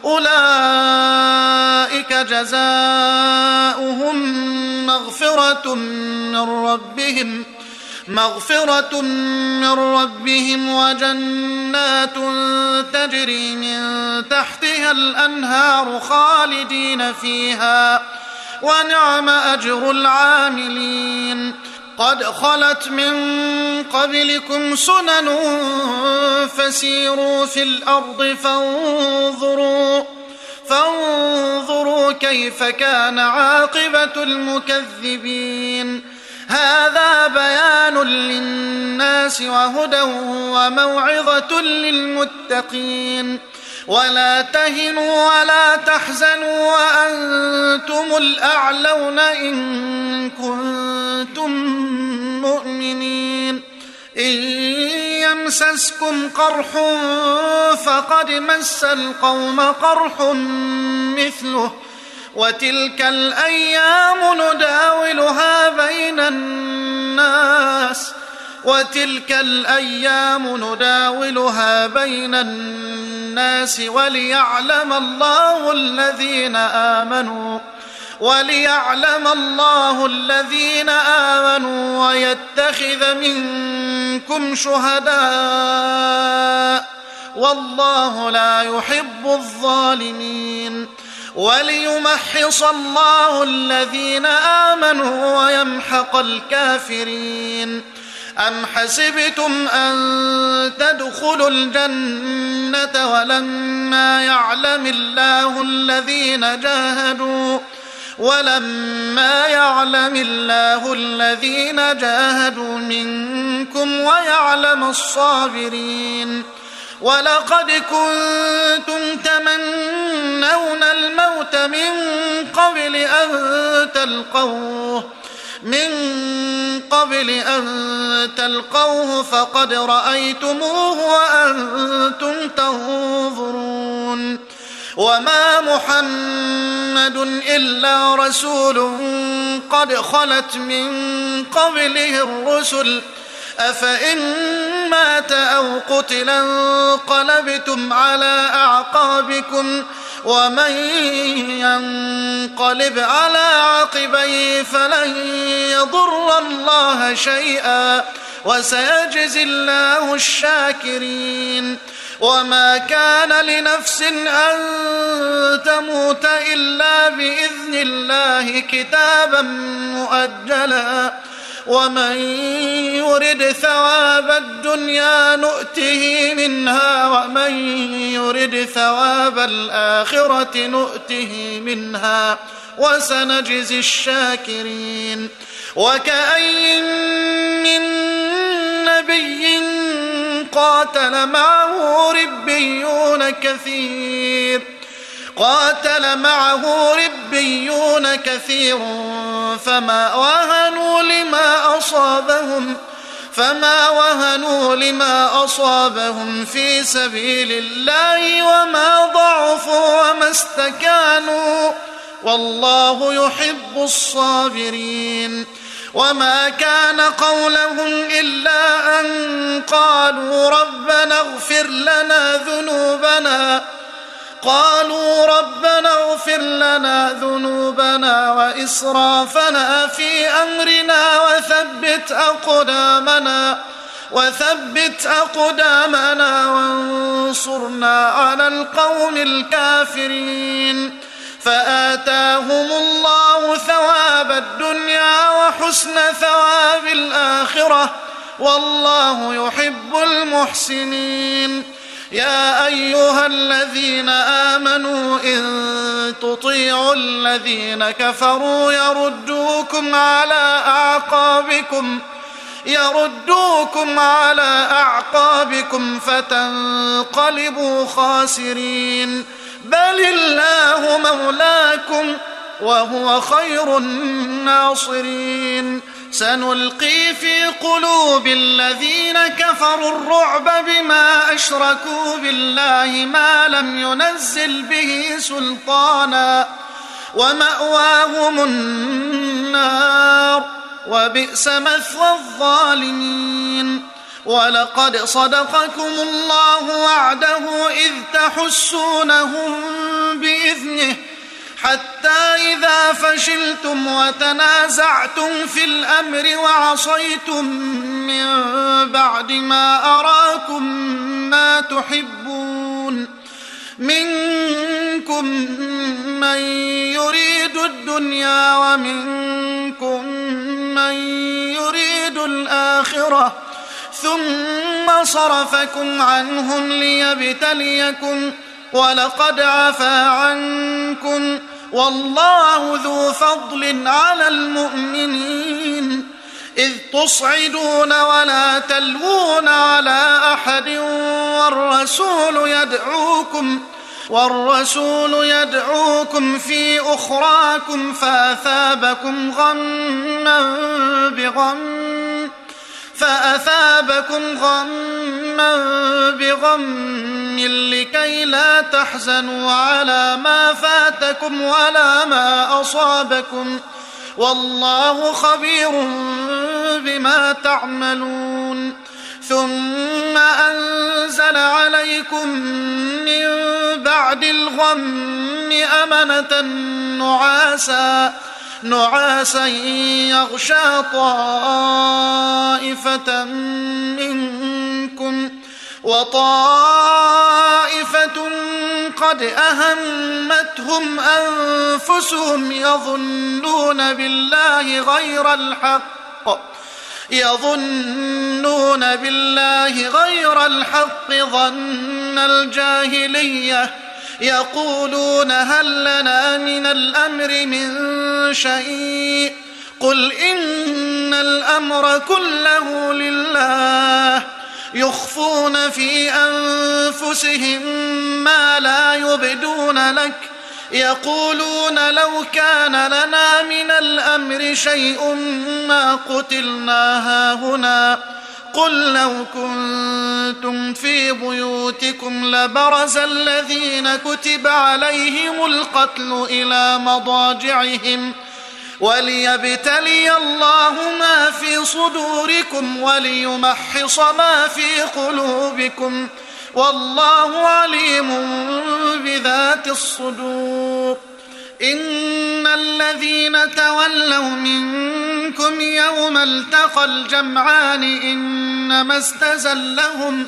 أولئك جزاؤهم مغفرة من ربهم مغفرة من ربهم وجنات تجري من تحتها الأنهار خالدين فيها، ونعم أجر العاملين. قد خلت من قبلكم سنن فسيروا في الأرض فانظروا فانظروا كيف كان عاقبة المكذبين. هذا بيان للناس وهدى وموعظة للمتقين. ولا تهنوا ولا تحزنوا وأنتم الأعلون إن كنتم مؤمنين. إن يمسسكم قرح فقد مس القوم قرح مثله، وتلك الأيام نداولها بين الناس وتلك الأيام نداولها بين الناس وليعلم الله الذين آمنوا وليعلم الله الذين آمنوا ويتخذ منكم شهداء، والله لا يحب الظالمين. وليمحص الله الذين آمنوا ويمحق الكافرين. أم حسبتم أن تدخلوا الجنة ولما يعلم الله الذين جاهدوا ولما يعلم الله الذين جاهدوا منكم ويعلم الصابرين. ولقد كنتم تمنون الموت من قبل أن تلقوه من قبل أن تلقوه فقد رأيتموه وأنتم تنظرون. وما محمد إلا رسول قد خلت من قبله الرسل، أفإن مات أو قتل انقلبتم على أعقابكم، ومن ينقلب على عقبيه فلن يضر الله شيئا وسيجزي الله الشاكرين. وما كان لنفس أن تموت إلا بإذن الله كتابا مؤجلا ومن يرد ثواب الدنيا نؤته منها ومن يرد ثواب الآخرة نؤته منها وسنجزي الشاكرين. وكأين من نبي قاتل معه ربيون كثير قاتل معه ربيون كثير فما وهنوا لما أصابهم فما وهنوا لما أصابهم في سبيل الله وما ضعفوا وما استكانوا والله يحب الصابرين. وما كان قولهم إلا أن قالوا ربنا اغفر لنا ذنوبنا قالوا ربنا اغفر لنا ذنوبنا وإسرافنا في أمرنا وثبت أقدامنا وثبت أقدامنا وانصرنا على القوم الكافرين. فآتاهم الله ثواب الدنيا وحسن ثواب الآخرة والله يحب المحسنين. يا أيها الذين آمنوا إن تطيعوا الذين كفروا يردوكم على أعقابكم يردوكم على أعقابكم فتنقلبوا خاسرين. بل الله مولاكم وهو خير الناصرين. سنلقي في قلوب الذين كفروا الرعب بما أشركوا بالله ما لم ينزل به سلطانا ومأواهم النار وبئس مثوى الظالمين. ولقد صدقكم الله وعده إذ تحسونهم بإذنه حتى إذا فشلتم وتنازعتم في الأمر وعصيتم من بعد ما أراكم ما تحبون منكم من يريد الدنيا ومنكم من يريد الآخرة ثم صرفكم عنهم ليبتليكم ولقد عفا عنكم والله ذو فضل على المؤمنين. إذ تصعدون ولا تلوون على أحد والرسول يدعوكم والرسول يدعوكم في أخراكم فأثابكم غما بغم فأثابكم غما بغم لكي لا تحزنوا على ما فاتكم ولا ما أصابكم والله خبير بما تعملون. ثم أنزل عليكم من بعد الغم أمنة نعاسا نعاسا يغشى طائفة منكم وطائفة قد أهمتهم أنفسهم يظنون بالله غير الحق يظنون بالله غير الحق ظن الجاهلية يقولون هل لنا من الأمر من شيء قل إن الأمر كله لله يخفون في أنفسهم ما لا يبدون لك يقولون لو كان لنا من الأمر شيء ما قتلنا هاهنا قل لو كنتم في بيوتكم لبرز الذين كتب عليهم القتل إلى مضاجعهم وليبتلي الله ما في صدوركم وليمحص ما في قلوبكم والله عليم بذات الصدور. إن الذين تولوا منكم يوم التقى الجمعان إنما استزلهم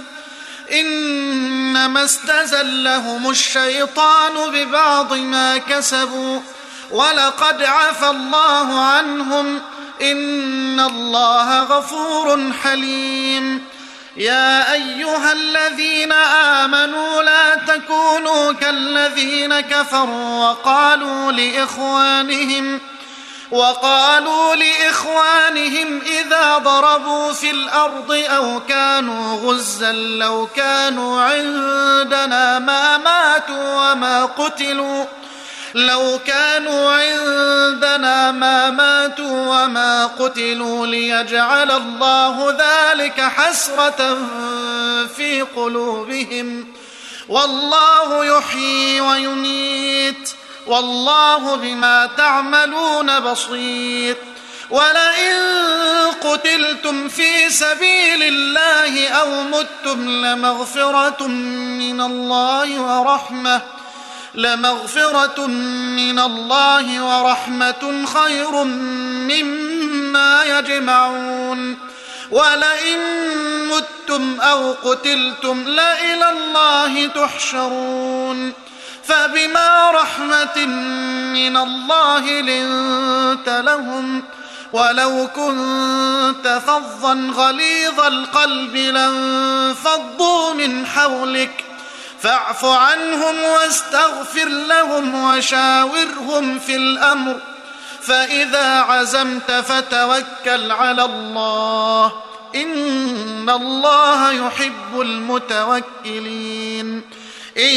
إنما استزلهم الشيطان ببعض ما كسبوا ولقد عفى الله عنهم إن الله غفور حليم. يا أيها الذين آمنوا لا تكونوا كالذين كفروا وقالوا لإخوانهم وقالوا لإخوانهم إذا ضربوا في الأرض أو كانوا غزا لو كانوا عندنا ما ماتوا وما قتلوا لو كانوا عندنا ما ماتوا وما قتلوا ليجعل الله ذلك حسرة في قلوبهم والله يحيي ويميت والله بما تعملون بصير. ولئن قتلتم في سبيل الله أو متم لمغفرة من الله ورحمة لمغفرة من الله ورحمة خير مما يجمعون. ولئن متم أو قتلتم لإلى الله تحشرون. فبما رحمة من الله لنت لهم ولو كنت فظا غليظ القلب لانفضوا من حولك فاعف عنهم واستغفر لهم وشاورهم في الأمر فإذا عزمت فتوكل على الله إن الله يحب المتوكلين. إن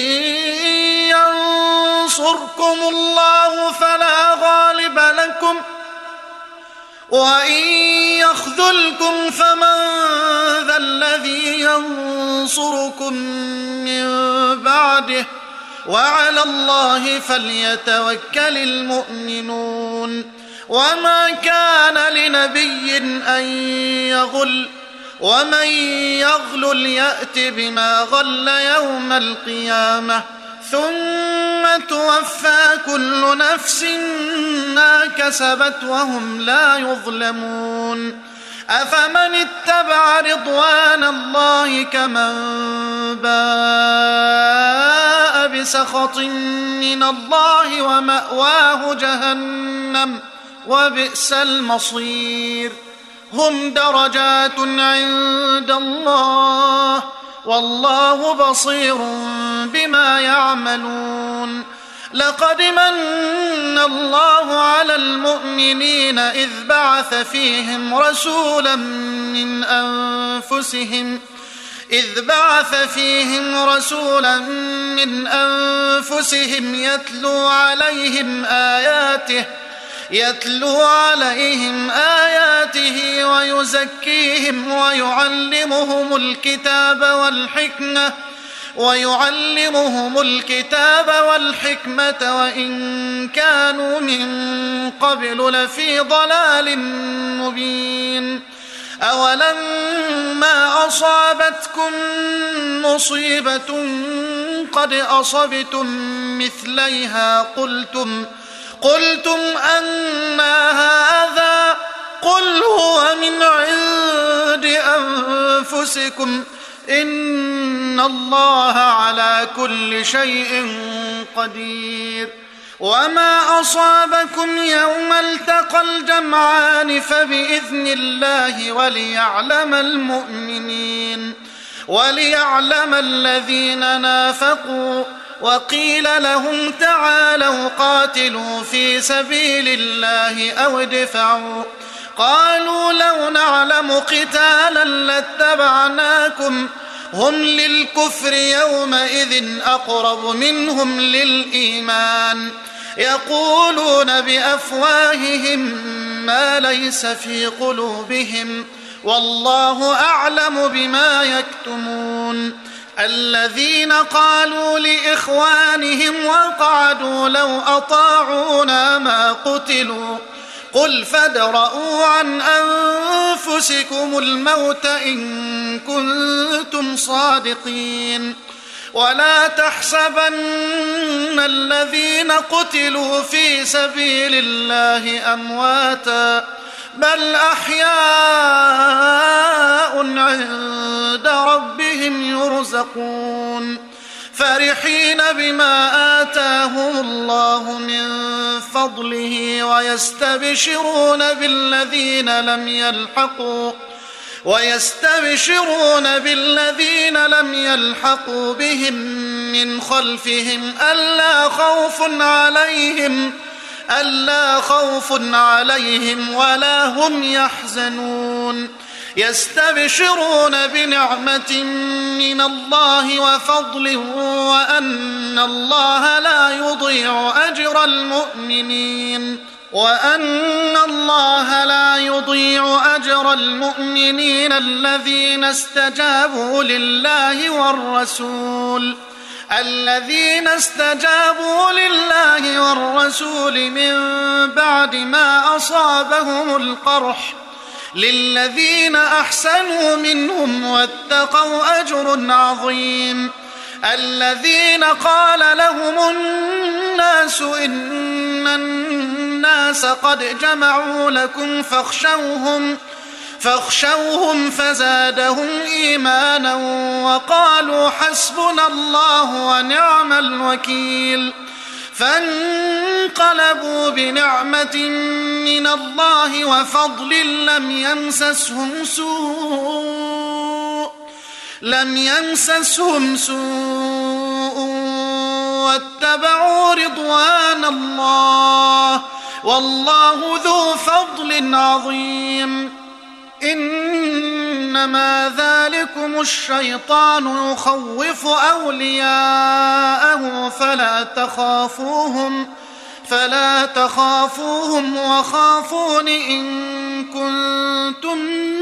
ينصركم الله فلا غالب لكم وإن يخذلكم فمن ذا الذي ينصركم من بعده وعلى الله فليتوكل المؤمنون. وما كان لنبي أن يغل ومن يغلل يأت بما غل يوم القيامة ثم توفى كل نفس ما كسبت وهم لا يظلمون. أفمن اتبع رضوان الله كمن باء بسخط من الله ومأواه جهنم وبئس المصير. هم درجات عند الله والله بصير بما يعملون. لقد من الله على المؤمنين إذ بعث فيهم رسولا من أنفسهم إذ بعث فيهم رسولا من أنفسهم يتلو عليهم آياته يتلو عليهم آياته ويزكيهم ويعلمهم الكتاب والحكمة ويعلمهم الكتاب والحكمة وإن كانوا من قبل لفي ضلال مبين. أولما أصابتكم مصيبة قد أصبتم مثليها قلتم قلتم أنى هذا قل هو من عند أنفسكم إن الله على كل شيء قدير. وما أصابكم يوم التقى الجمعان فبإذن الله وليعلم المؤمنين وليعلم الذين نافقوا. وقيل لهم تعالوا قاتلوا في سبيل الله أو ادفعوا قالوا لو نعلم قتالا لاتبعناكم هم للكفر يومئذ أقرب منهم للإيمان يقولون بأفواههم ما ليس في قلوبهم والله أعلم بما يكتمون. الذين قالوا لإخوانهم وقعدوا لو أطاعونا ما قتلوا قل فادرءوا عن أنفسكم الموت إن كنتم صادقين. ولا تحسبن الذين قتلوا في سبيل الله أمواتا بل أحياء عند ربهم يرزقون فرحين بما آتاهم الله من فضله ويستبشرون بالذين لم يلحقوا ويستبشرون بالذين لم يلحقوا بهم من خلفهم ألا خوف عليهم ألا خوف عليهم ولا هم يحزنون يستبشرون بنعمة من الله وفضل وأن الله لا يضيع أجر المؤمنين وأن الله لا يضيع أجر المؤمنين الذين استجابوا لله والرسول الذين استجابوا لله والرسول من بعد ما أصابهم القرح للذين أحسنوا منهم واتقوا أجر عظيم الذين قال لهم الناس إن الناس قد جمعوا لكم فاخشوهم فاخشوهم فزادهم إيمانا وقالوا حسبنا الله ونعم الوكيل فانقلبوا بنعمة من الله وفضل لم يمسسهم سوء لم يمسسهم سوء واتبعوا رضوان الله والله ذو فضل عظيم إنما ذلكم الشيطان يخوف أولياءه فلا تخافوهم فلا تخافوهم وخافون إن كنتم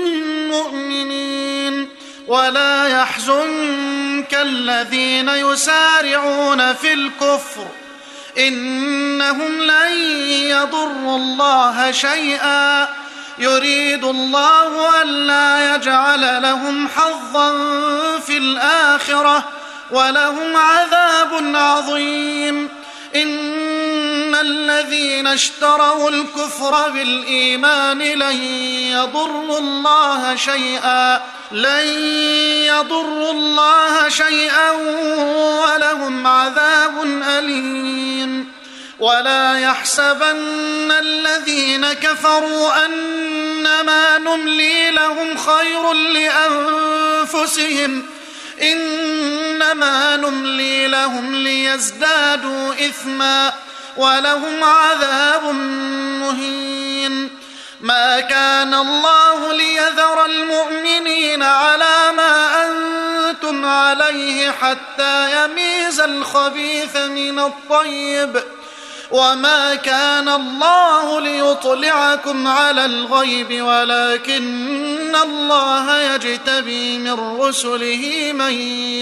مؤمنين ولا يحزنك الذين يسارعون في الكفر إنهم لن يضروا الله شيئا يريد الله ألا يجعل لهم حظا في الآخرة ولهم عذاب عظيم إن الذين اشتروا الكفر بالإيمان لن يضروا الله شيئا لن يضروا الله شيئا ولهم عذاب أليم ولا يحسبن الذين كفروا أنما نملي لهم خير لأنفسهم إنما نملي لهم ليزدادوا إثما ولهم عذاب مهين ما كان الله ليذر المؤمنين على ما أنتم عليه حتى يميز الخبيث من الطيب وما كان الله ليطلعكم على الغيب ولكن الله يجتبي من رسله من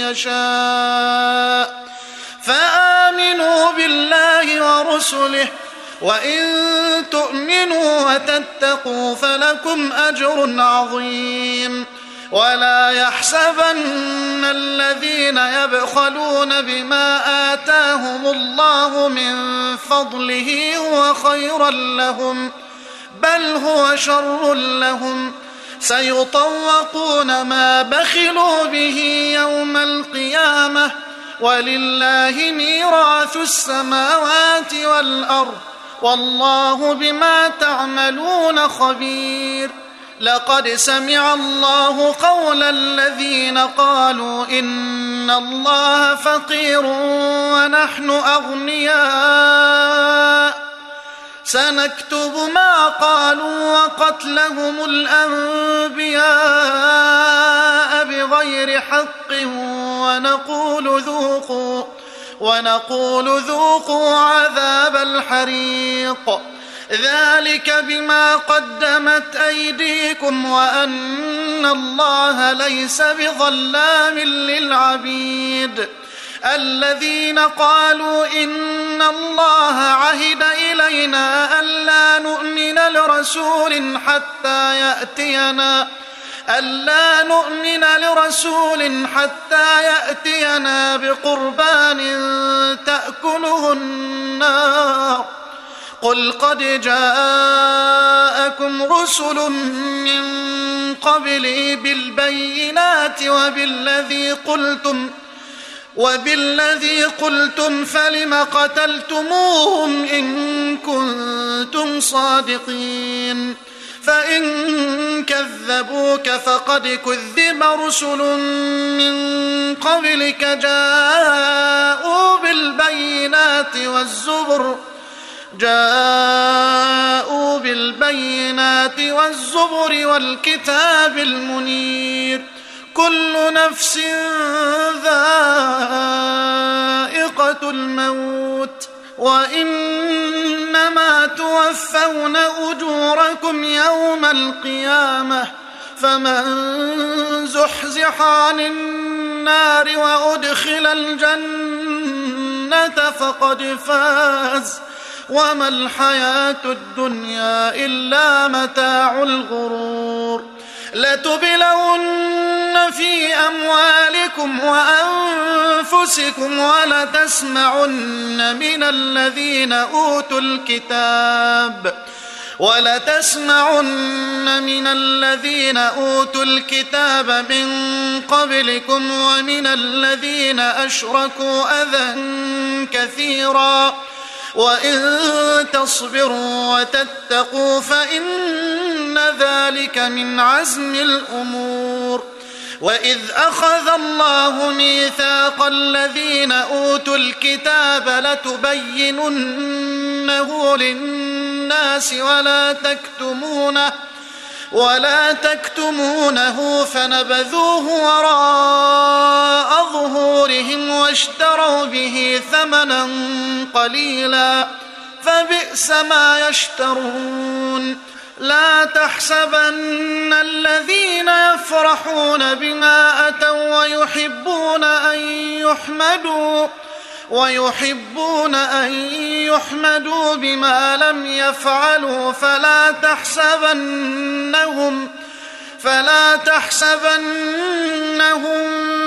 يشاء فآمنوا بالله ورسله وإن تؤمنوا وتتقوا فلكم أجر عظيم ولا يحسبن الذين يبخلون بما آتاهم الله من فضله هو خيرا لهم بل هو شر لهم سيطوقون ما بخلوا به يوم القيامة ولله ميراث السماوات والأرض والله بما تعملون خبير لقد سمع الله قول الذين قالوا إن الله فقير ونحن أغنياء سنكتب ما قالوا وقتلهم الأنبياء بغير حق ونقول ذوقوا ونقول ذوقوا عذاب الحريق ذلك بما قدمت أيديكم وأن الله ليس بظلام للعبيد الذين قالوا إن الله عهد إلينا ألا نؤمن لرسول حتى يأتينا ألا نؤمن لرسول حتى يأتينا بقربان تأكله النار قل قد جاءكم رسل من قبلي بالبينات وبالذي قلتم وبالذي قلتم فلم قتلتموهم إن كنتم صادقين فإن كذبوك فقد كذب رسل من قبلك جاءوا بالبينات والزبر جاءوا بالبينات والزبر والكتاب المنير كل نفس ذائقة الموت وإنما توفون أجوركم يوم القيامة فمن زحزح عن النار وأدخل الجنة فقد فاز وما الحياة الدنيا إلا متاع الغرور لتبلون في أموالكم وأنفسكم ولتسمعن من الذين أوتوا الكتاب ولتسمعن من الذين أوتوا الكتاب من قبلكم ومن الذين أشركوا أذى كثيرا وإن تصبروا وتتقوا فإن ذلك من عزم الأمور وإذ أخذ الله ميثاق الذين أوتوا الكتاب لتبيننه للناس ولا تكتمونه ولا تكتمونه فنبذوه وراء ظهورهم واشتروا به ثمنا قليلا فبئس ما يشترون لا تحسبن الذين يفرحون بما أتوا ويحبون أن يحمدوا ويحبون أن يحمدوا بما لم يفعلوا فلا تحسبنهم فلا تحسبنهم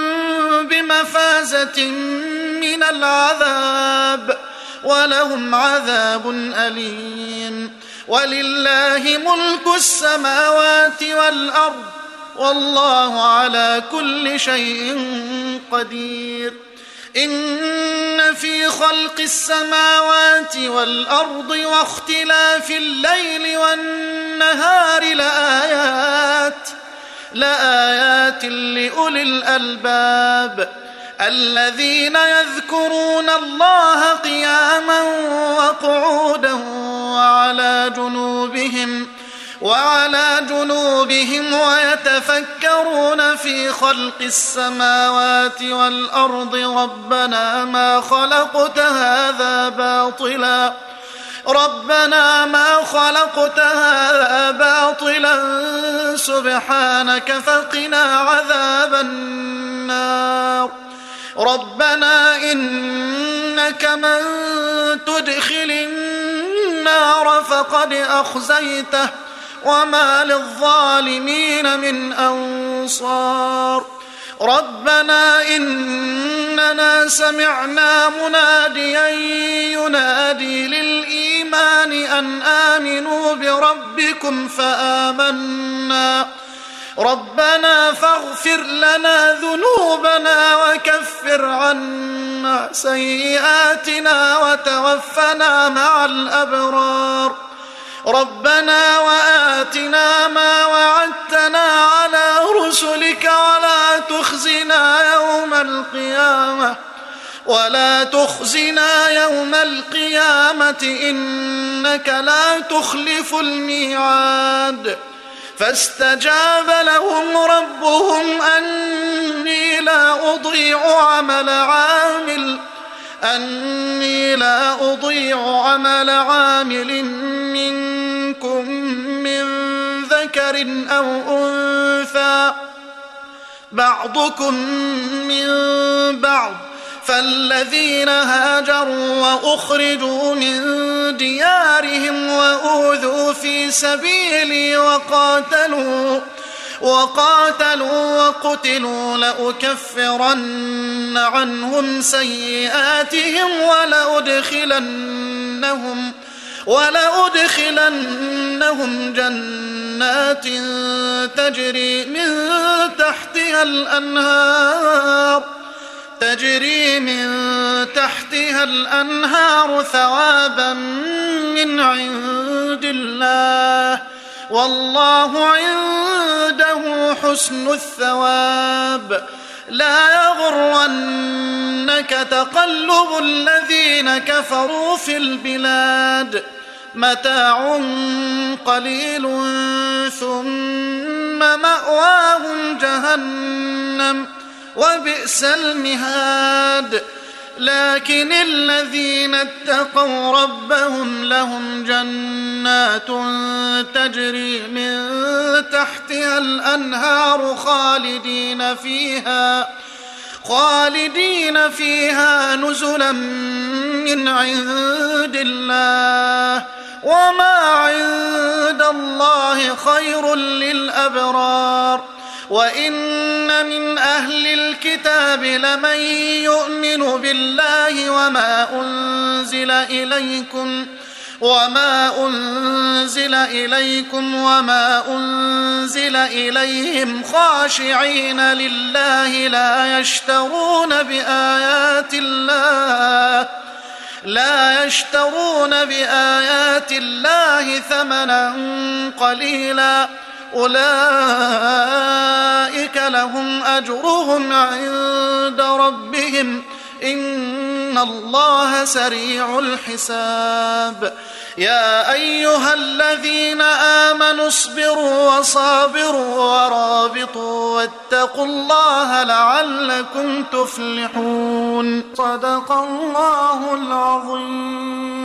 بمفازة من العذاب ولهم عذاب أليم ولله ملك السماوات والأرض والله على كل شيء قدير إن في خلق السماوات والأرض واختلاف الليل والنهار لآيات لآيات لأولي الألباب الذين يذكرون الله قياما وقعودا وعلى جنوبهم وعلى جنوبهم ويتفكرون في خلق السماوات والأرض ربنا ما خلقت هذا باطلا ربنا ما خلقت هذا باطلا سبحانك فقنا عذاب النار ربنا إنك من تدخل النار فقد أخزيته وما للظالمين من أنصار ربنا إننا سمعنا مناديا ينادي للإيمان أن آمنوا بربكم فآمنا ربنا فاغفر لنا ذنوبنا وكفر عنا سيئاتنا وتوفنا مع الأبرار ربنا وآتنا ما وعدتنا على رسلك ولا تخزنا يوم القيامة ولا تخزنا يوم القيامة إنك لا تخلف الميعاد فاستجاب لهم ربهم أني لا أضيع عمل عامل أني لا أضيع عمل عامل منكم من ذكر أو أنثى بعضكم من بعض فالذين هاجروا وأخرجوا من ديارهم وأوذوا في سبيلي وقاتلوا وقاتلوا وقتلوا لأكفرن عنهم سيئاتهم ولأدخلنهم ولأدخلنهم جنات تجري من تحتها الأنهار تجري من تحتها الأنهار ثوابا من عند الله والله عنده حسن الثواب. لا يغرنك تقلب الذين كفروا في البلاد متاع قليل ثم مأواهم جهنم وبئس المهاد. لكن الذين اتقوا ربهم لهم جنات تجري من تحتها الأنهار خالدين فيها خالدين فيها نزلا من عند الله وما عند الله خير للأبرار. وإن من أهل الكتاب لمن يؤمن بالله وما أنزل إليكم وما أنزل إليكم وما أنزل إليهم خاشعين لله لا يشترون بآيات الله لا يشترون بآيات الله ثمنا قليلا أولئك لهم أجرهم عند ربهم إن الله سريع الحساب. يا أيها الذين آمنوا اصبروا وصابروا ورابطوا واتقوا الله لعلكم تفلحون. صدق الله العظيم.